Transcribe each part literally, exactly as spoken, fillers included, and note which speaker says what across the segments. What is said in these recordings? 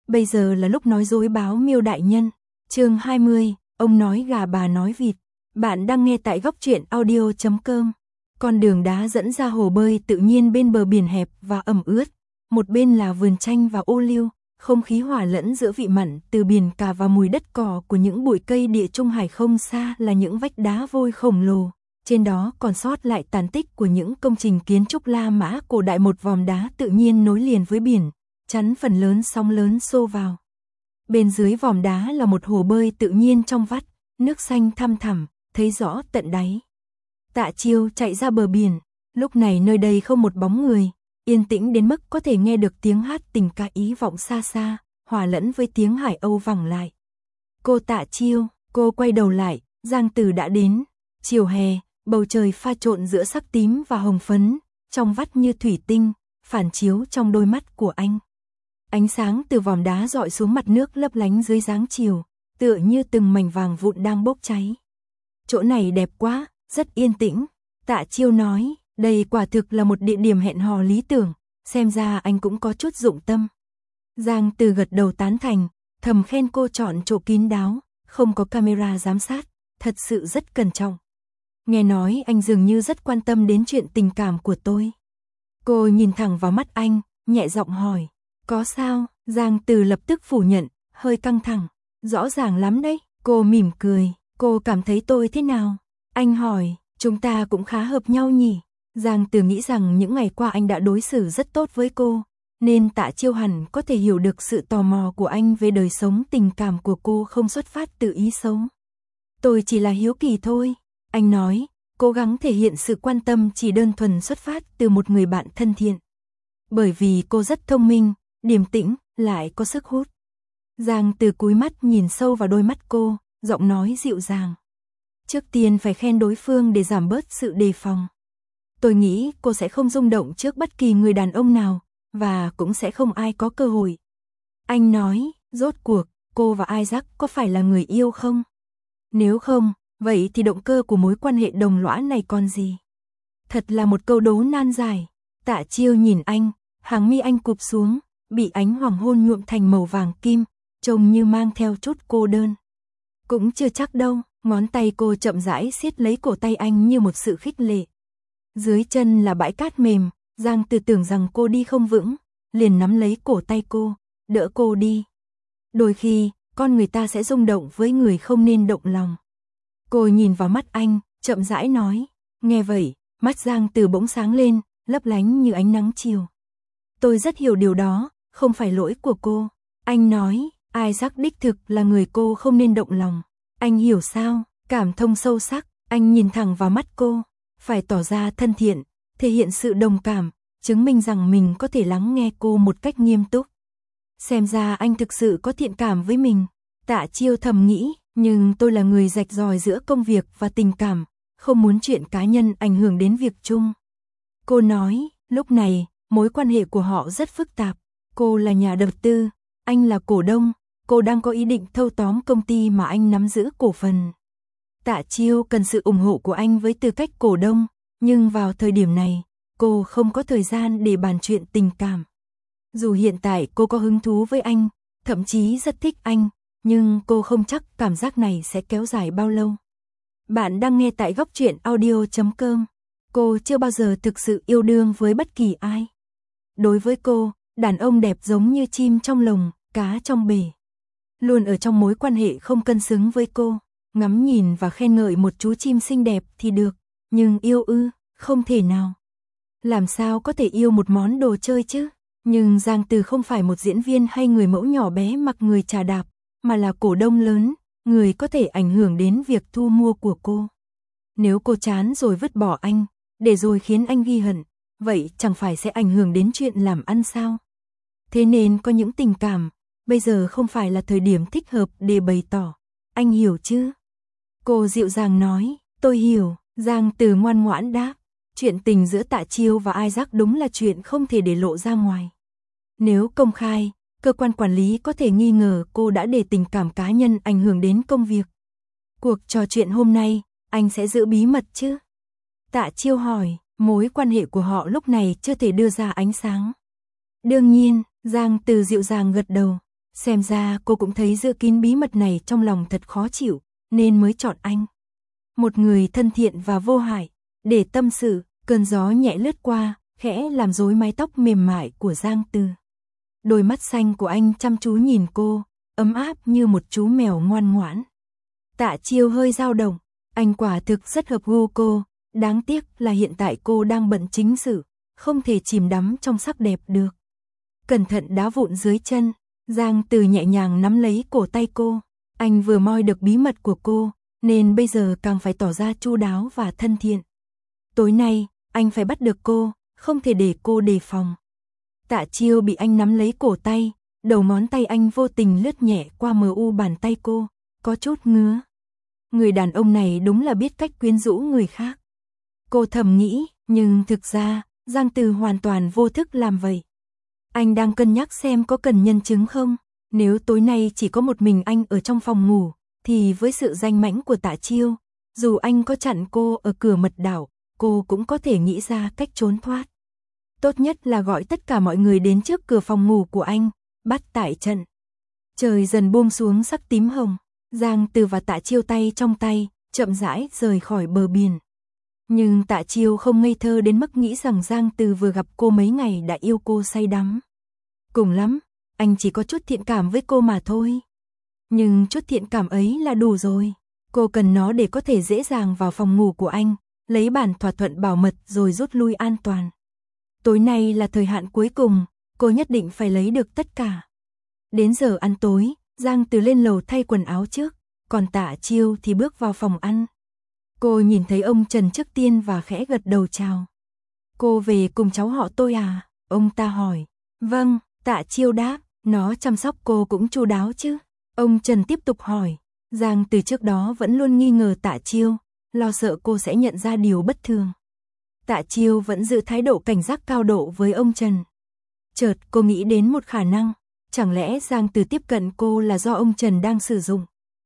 Speaker 1: Bây giờ là lúc nói dối báo Miêu đại nhân. Chương hai mươi, ông nói gà bà nói vịt. Bạn đang nghe tại góc truyện audio chấm com. Con đường đá dẫn ra hồ bơi tự nhiên bên bờ biển hẹp và ẩm ướt. Một bên là vườn chanh và ô liu, không khí hòa lẫn giữa vị mặn từ biển cả và mùi đất cỏ của những bụi cây địa trung hải. Không xa là những vách đá vôi khổng lồ. Trên đó còn sót lại tàn tích của những công trình kiến trúc La Mã cổ đại. Một vòm đá tự nhiên nối liền với biển, chắn phần lớn sóng lớn xô vào. Bên dưới vòm đá là một hồ bơi tự nhiên trong vắt, nước xanh thăm thẳm, thấy rõ tận đáy. Tạ Chiêu chạy ra bờ biển, lúc này nơi đây không một bóng người, yên tĩnh đến mức có thể nghe được tiếng hát tình ca Ý vọng xa xa, hòa lẫn với tiếng Hải Âu vẳng lại. Cô Tạ Chiêu, cô quay đầu lại, Giang Từ đã đến. Chiều hè, bầu trời pha trộn giữa sắc tím và hồng phấn, trong vắt như thủy tinh, phản chiếu trong đôi mắt của anh. Ánh sáng từ vòm đá rọi xuống mặt nước lấp lánh dưới dáng chiều, tựa như từng mảnh vàng vụn đang bốc cháy. Chỗ này đẹp quá, rất yên tĩnh. Tạ Chiêu nói, đây quả thực là một địa điểm hẹn hò lý tưởng, xem ra anh cũng có chút dụng tâm. Giang Từ gật đầu tán thành, thầm khen cô chọn chỗ kín đáo, không có camera giám sát, thật sự rất cẩn trọng. Nghe nói anh dường như rất quan tâm đến chuyện tình cảm của tôi. Cô nhìn thẳng vào mắt anh, nhẹ giọng hỏi, có sao? Giang Từ lập tức phủ nhận, hơi căng thẳng, rõ ràng lắm đấy. Cô mỉm cười, cô cảm thấy tôi thế nào? Anh hỏi, chúng ta cũng khá hợp nhau nhỉ? Giang Từ nghĩ rằng những ngày qua anh đã đối xử rất tốt với cô, nên Tạ Chiêu hẳn có thể hiểu được sự tò mò của anh về đời sống tình cảm của cô không xuất phát từ ý xấu. Tôi chỉ là hiếu kỳ thôi, anh nói, cố gắng thể hiện sự quan tâm chỉ đơn thuần xuất phát từ một người bạn thân thiện. Bởi vì cô rất thông minh, điềm tĩnh, lại có sức hút. Giang Từ cúi mắt nhìn sâu vào đôi mắt cô, giọng nói dịu dàng. Trước tiên phải khen đối phương để giảm bớt sự đề phòng. Tôi nghĩ cô sẽ không rung động trước bất kỳ người đàn ông nào, và cũng sẽ không ai có cơ hội. Anh nói, rốt cuộc, cô và Isaac có phải là người yêu không? Nếu không, vậy thì động cơ của mối quan hệ đồng lõa này còn gì? Thật là một câu đố nan giải. Tạ Chiêu nhìn anh, hàng mi anh cụp xuống, bị ánh hoàng hôn nhuộm thành màu vàng kim, trông như mang theo chút cô đơn. Cũng chưa chắc đâu, ngón tay cô chậm rãi siết lấy cổ tay anh như một sự khích lệ. Dưới chân là bãi cát mềm, Giang Từ tưởng rằng cô đi không vững, liền nắm lấy cổ tay cô, đỡ cô đi. Đôi khi, con người ta sẽ rung động với người không nên động lòng. Cô nhìn vào mắt anh, chậm rãi nói, nghe vậy, mắt Giang Từ bỗng sáng lên, lấp lánh như ánh nắng chiều. Tôi rất hiểu điều đó, không phải lỗi của cô. Anh nói, Isaac đích thực là người cô không nên động lòng. Anh hiểu sao, cảm thông sâu sắc, anh nhìn thẳng vào mắt cô, phải tỏ ra thân thiện, thể hiện sự đồng cảm, chứng minh rằng mình có thể lắng nghe cô một cách nghiêm túc. Xem ra anh thực sự có thiện cảm với mình. Tạ Chiêu thầm nghĩ, nhưng tôi là người rạch ròi giữa công việc và tình cảm, không muốn chuyện cá nhân ảnh hưởng đến việc chung. Cô nói, lúc này, mối quan hệ của họ rất phức tạp. Cô là nhà đầu tư, anh là cổ đông, cô đang có ý định thâu tóm công ty mà anh nắm giữ cổ phần. Tạ Chiêu cần sự ủng hộ của anh với tư cách cổ đông, nhưng vào thời điểm này, cô không có thời gian để bàn chuyện tình cảm. Dù hiện tại cô có hứng thú với anh, thậm chí rất thích anh, nhưng cô không chắc cảm giác này sẽ kéo dài bao lâu. Bạn đang nghe tại góc truyện audio chấm com. Cô chưa bao giờ thực sự yêu đương với bất kỳ ai. Đối với cô, đàn ông đẹp giống như chim trong lồng, cá trong bể. Luôn ở trong mối quan hệ không cân xứng với cô, ngắm nhìn và khen ngợi một chú chim xinh đẹp thì được, nhưng yêu ư, không thể nào. Làm sao có thể yêu một món đồ chơi chứ? Nhưng Giang Từ không phải một diễn viên hay người mẫu nhỏ bé mặc người chà đạp, mà là cổ đông lớn, người có thể ảnh hưởng đến việc thu mua của cô. Nếu cô chán rồi vứt bỏ anh, để rồi khiến anh ghi hận, vậy chẳng phải sẽ ảnh hưởng đến chuyện làm ăn sao? Thế nên có những tình cảm, bây giờ không phải là thời điểm thích hợp để bày tỏ. Anh hiểu chứ? Cô dịu dàng nói, tôi hiểu. Giang Từ ngoan ngoãn đáp, chuyện tình giữa Tạ Chiêu và Isaac đúng là chuyện không thể để lộ ra ngoài. Nếu công khai, cơ quan quản lý có thể nghi ngờ cô đã để tình cảm cá nhân ảnh hưởng đến công việc. Cuộc trò chuyện hôm nay, anh sẽ giữ bí mật chứ? Tạ Chiêu hỏi, mối quan hệ của họ lúc này chưa thể đưa ra ánh sáng. Đương nhiên, Giang Từ dịu dàng gật đầu. Xem ra cô cũng thấy giữ kín bí mật này trong lòng thật khó chịu, nên mới chọn anh. Một người thân thiện và vô hại, để tâm sự, cơn gió nhẹ lướt qua, khẽ làm rối mái tóc mềm mại của Giang Từ. Đôi mắt xanh của anh chăm chú nhìn cô, ấm áp như một chú mèo ngoan ngoãn. Tạ Chiêu hơi dao động, anh quả thực rất hợp gu cô, đáng tiếc là hiện tại cô đang bận chính sự, không thể chìm đắm trong sắc đẹp được. Cẩn thận đá vụn dưới chân, Giang Từ nhẹ nhàng nắm lấy cổ tay cô, anh vừa moi được bí mật của cô, nên bây giờ càng phải tỏ ra chu đáo và thân thiện. Tối nay, anh phải bắt được cô, không thể để cô đề phòng. Tạ Chiêu bị anh nắm lấy cổ tay, đầu ngón tay anh vô tình lướt nhẹ qua mờ u bàn tay cô, có chút ngứa. Người đàn ông này đúng là biết cách quyến rũ người khác. Cô thầm nghĩ, nhưng thực ra, Giang Từ hoàn toàn vô thức làm vậy. Anh đang cân nhắc xem có cần nhân chứng không, nếu tối nay chỉ có một mình anh ở trong phòng ngủ, thì với sự danh mãnh của Tạ Chiêu, dù anh có chặn cô ở cửa mật đảo, cô cũng có thể nghĩ ra cách trốn thoát. Tốt nhất là gọi tất cả mọi người đến trước cửa phòng ngủ của anh, bắt tại trận. Trời dần buông xuống sắc tím hồng, Giang Từ và Tạ Chiêu tay trong tay, chậm rãi rời khỏi bờ biển. Nhưng Tạ Chiêu không ngây thơ đến mức nghĩ rằng Giang Từ vừa gặp cô mấy ngày đã yêu cô say đắm. Cùng lắm, anh chỉ có chút thiện cảm với cô mà thôi. Nhưng chút thiện cảm ấy là đủ rồi. Cô cần nó để có thể dễ dàng vào phòng ngủ của anh, lấy bản thỏa thuận bảo mật rồi rút lui an toàn. Tối nay là thời hạn cuối cùng, cô nhất định phải lấy được tất cả. Đến giờ ăn tối, Giang Từ lên lầu thay quần áo trước, còn Tạ Chiêu thì bước vào phòng ăn. Cô nhìn thấy ông Trần trước tiên và khẽ gật đầu chào. Cô về cùng cháu họ tôi à? Ông ta hỏi. Vâng, Tạ Chiêu đáp, nó chăm sóc cô cũng chu đáo chứ? Ông Trần tiếp tục hỏi. Giang Từ trước đó vẫn luôn nghi ngờ Tạ Chiêu, lo sợ cô sẽ nhận ra điều bất thường. Tạ Chiêu vẫn giữ thái độ cảnh giác cao độ với ông Trần. Chợt cô nghĩ đến một khả năng, chẳng lẽ Giang Từ tiếp cận cô là do ông Trần đang sử dụng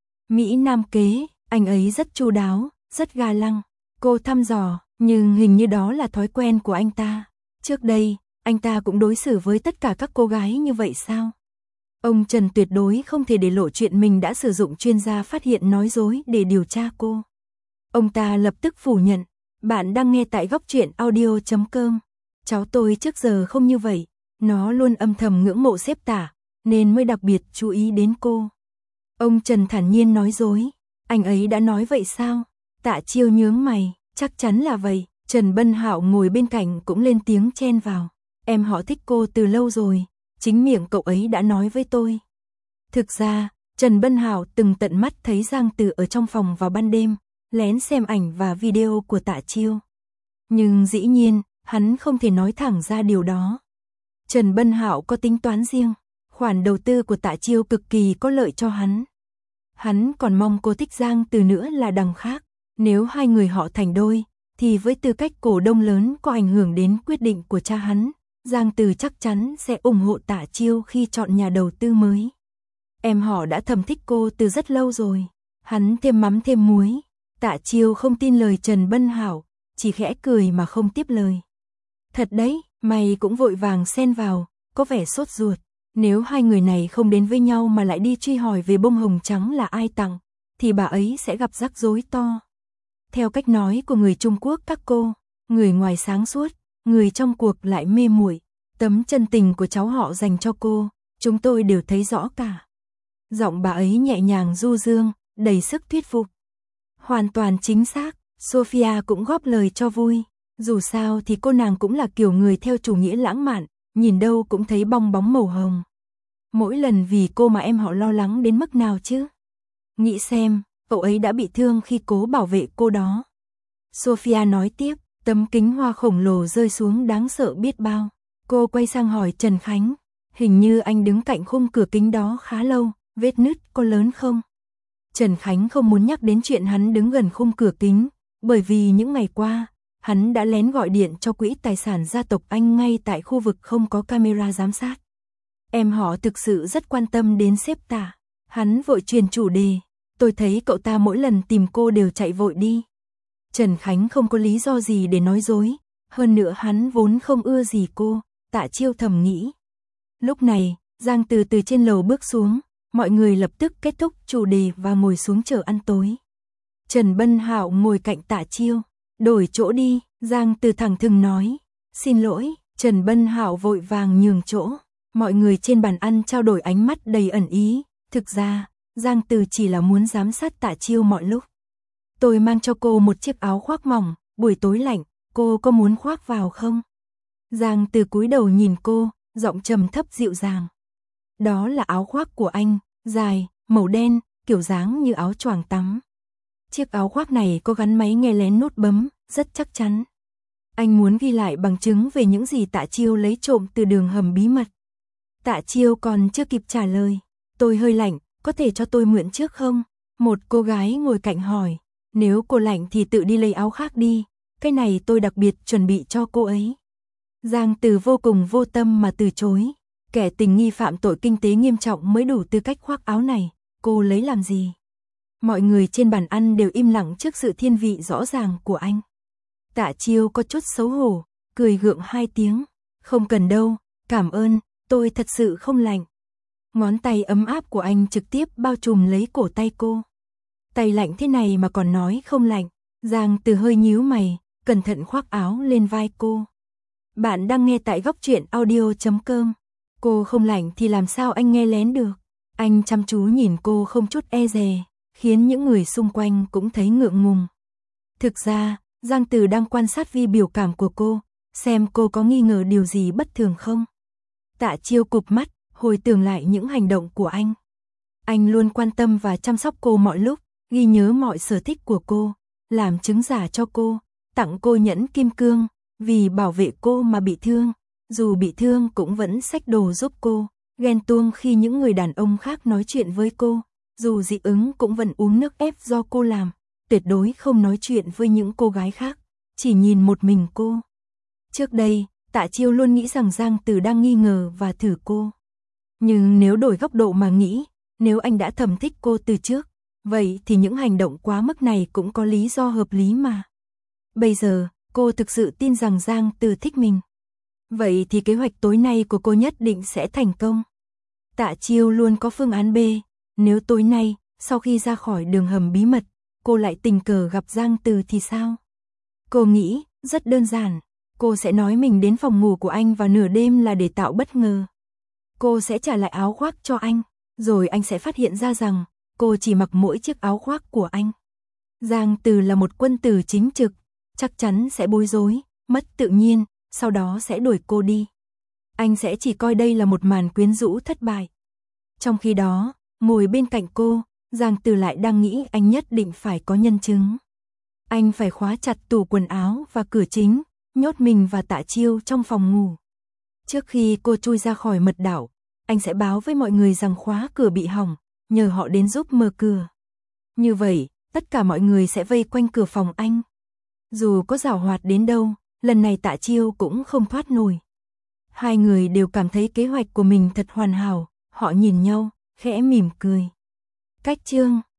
Speaker 1: Mỹ Nam kế, anh ấy rất chu đáo, rất ga lăng. Cô thăm dò, nhưng hình như đó là thói quen của anh ta. Trước đây, anh ta cũng đối xử với tất cả các cô gái như vậy sao? Ông Trần tuyệt đối không thể để lộ chuyện mình đã sử dụng chuyên gia phát hiện nói dối để điều tra cô. Ông ta lập tức phủ nhận. Bạn đang nghe tại góc truyện audio chấm com. Cháu tôi trước giờ không như vậy, nó luôn âm thầm ngưỡng mộ sếp Tạ, nên mới đặc biệt chú ý đến cô. Ông Trần thản nhiên nói dối. Anh ấy đã nói vậy sao? Tạ Chiêu nhướng mày, chắc chắn là vậy. Trần Bân Hạo ngồi bên cạnh cũng lên tiếng chen vào. Em họ thích cô từ lâu rồi, chính miệng cậu ấy đã nói với tôi. Thực ra, Trần Bân Hạo từng tận mắt thấy Giang Từ ở trong phòng vào ban đêm, lén xem ảnh và video của Tạ Chiêu. Nhưng dĩ nhiên, hắn không thể nói thẳng ra điều đó. Trần Bân Hạo có tính toán riêng, khoản đầu tư của Tạ Chiêu cực kỳ có lợi cho hắn. Hắn còn mong cô thích Giang Từ nữa là đằng khác, nếu hai người họ thành đôi, thì với tư cách cổ đông lớn có ảnh hưởng đến quyết định của cha hắn, Giang Từ chắc chắn sẽ ủng hộ Tạ Chiêu khi chọn nhà đầu tư mới. Em họ đã thầm thích cô từ rất lâu rồi, hắn thêm mắm thêm muối. Tạ Chiêu không tin lời Trần Bân Hạo, chỉ khẽ cười mà không tiếp lời. Thật đấy, mày cũng vội vàng xen vào, có vẻ sốt ruột. Nếu hai người này không đến với nhau mà lại đi truy hỏi về bông hồng trắng là ai tặng, thì bà ấy sẽ gặp rắc rối to. Theo cách nói của người Trung Quốc các cô, người ngoài sáng suốt, người trong cuộc lại mê muội. Tấm chân tình của cháu họ dành cho cô, chúng tôi đều thấy rõ cả. Giọng bà ấy nhẹ nhàng du dương, đầy sức thuyết phục. Hoàn toàn chính xác, Sophia cũng góp lời cho vui. Dù sao thì cô nàng cũng là kiểu người theo chủ nghĩa lãng mạn, nhìn đâu cũng thấy bong bóng màu hồng. Mỗi lần vì cô mà em họ lo lắng đến mức nào chứ? Nghĩ xem, cậu ấy đã bị thương khi cố bảo vệ cô đó. Sophia nói tiếp, tấm kính hoa khổng lồ rơi xuống đáng sợ biết bao. Cô quay sang hỏi Trần Khánh, hình như anh đứng cạnh khung cửa kính đó khá lâu, vết nứt có lớn không? Trần Khánh không muốn nhắc đến chuyện hắn đứng gần khung cửa kính, bởi vì những ngày qua, hắn đã lén gọi điện cho quỹ tài sản gia tộc Anh ngay tại khu vực không có camera giám sát. Em họ thực sự rất quan tâm đến sếp Tạ. Hắn vội truyền chủ đề, tôi thấy cậu ta mỗi lần tìm cô đều chạy vội đi. Trần Khánh không có lý do gì để nói dối, hơn nữa hắn vốn không ưa gì cô, Tạ Chiêu thầm nghĩ. Lúc này, Giang Từ từ trên lầu bước xuống, mọi người lập tức kết thúc chủ đề và ngồi xuống chờ ăn tối. Trần Bân Hạo ngồi cạnh Tạ Chiêu, đổi chỗ đi, Giang Từ thẳng thừng nói, xin lỗi, Trần Bân Hạo vội vàng nhường chỗ. Mọi người trên bàn ăn trao đổi ánh mắt đầy ẩn ý, thực ra, Giang Từ chỉ là muốn giám sát Tạ Chiêu mọi lúc. Tôi mang cho cô một chiếc áo khoác mỏng, buổi tối lạnh, cô có muốn khoác vào không? Giang Từ cúi đầu nhìn cô, giọng trầm thấp dịu dàng. Đó là áo khoác của anh, dài, màu đen, kiểu dáng như áo choàng tắm. Chiếc áo khoác này có gắn máy nghe lén nút bấm, rất chắc chắn. Anh muốn ghi lại bằng chứng về những gì Tạ Chiêu lấy trộm từ đường hầm bí mật. Tạ Chiêu còn chưa kịp trả lời, tôi hơi lạnh, có thể cho tôi mượn trước không? Một cô gái ngồi cạnh hỏi, nếu cô lạnh thì tự đi lấy áo khác đi, cái này tôi đặc biệt chuẩn bị cho cô ấy. Giang Từ vô cùng vô tâm mà từ chối, kẻ tình nghi phạm tội kinh tế nghiêm trọng mới đủ tư cách khoác áo này, cô lấy làm gì? Mọi người trên bàn ăn đều im lặng trước sự thiên vị rõ ràng của anh. Tạ Chiêu có chút xấu hổ, cười gượng hai tiếng, không cần đâu, cảm ơn, tôi thật sự không lạnh. Ngón tay ấm áp của anh trực tiếp bao trùm lấy cổ tay cô. Tay lạnh thế này mà còn nói không lạnh, Giang Từ hơi nhíu mày, cẩn thận khoác áo lên vai cô. Bạn đang nghe tại góc truyện audio chấm com. Cô không lạnh thì làm sao anh nghe lén được? Anh chăm chú nhìn cô không chút e dè, khiến những người xung quanh cũng thấy ngượng ngùng. Thực ra, Giang Từ đang quan sát vi biểu cảm của cô, xem cô có nghi ngờ điều gì bất thường không. Tạ Chiêu cụp mắt, hồi tưởng lại những hành động của anh. Anh luôn quan tâm và chăm sóc cô mọi lúc, ghi nhớ mọi sở thích của cô, làm chứng giả cho cô, tặng cô nhẫn kim cương, vì bảo vệ cô mà bị thương, dù bị thương cũng vẫn xách đồ giúp cô, ghen tuông khi những người đàn ông khác nói chuyện với cô, dù dị ứng cũng vẫn uống nước ép do cô làm, tuyệt đối không nói chuyện với những cô gái khác, chỉ nhìn một mình cô. Trước đây, Tạ Chiêu luôn nghĩ rằng Giang Từ đang nghi ngờ và thử cô. Nhưng nếu đổi góc độ mà nghĩ, nếu anh đã thầm thích cô từ trước, vậy thì những hành động quá mức này cũng có lý do hợp lý mà. Bây giờ, cô thực sự tin rằng Giang Từ thích mình. Vậy thì kế hoạch tối nay của cô nhất định sẽ thành công. Tạ Chiêu luôn có phương án B, nếu tối nay, sau khi ra khỏi đường hầm bí mật, cô lại tình cờ gặp Giang Từ thì sao? Cô nghĩ, rất đơn giản, cô sẽ nói mình đến phòng ngủ của anh vào nửa đêm là để tạo bất ngờ. Cô sẽ trả lại áo khoác cho anh, rồi anh sẽ phát hiện ra rằng, cô chỉ mặc mỗi chiếc áo khoác của anh. Giang Từ là một quân tử chính trực, chắc chắn sẽ bối rối, mất tự nhiên, sau đó sẽ đuổi cô đi. Anh sẽ chỉ coi đây là một màn quyến rũ thất bại. Trong khi đó, ngồi bên cạnh cô, Giang Từ lại đang nghĩ anh nhất định phải có nhân chứng. Anh phải khóa chặt tủ quần áo và cửa chính, nhốt mình và Tạ Chiêu trong phòng ngủ. Trước khi cô chui ra khỏi mật đảo, anh sẽ báo với mọi người rằng khóa cửa bị hỏng, nhờ họ đến giúp mở cửa. Như vậy, tất cả mọi người sẽ vây quanh cửa phòng anh. Dù có giàu hoạt đến đâu, lần này Tạ Chiêu cũng không thoát nổi. Hai người đều cảm thấy kế hoạch của mình thật hoàn hảo, họ nhìn nhau, khẽ mỉm cười. Cách chương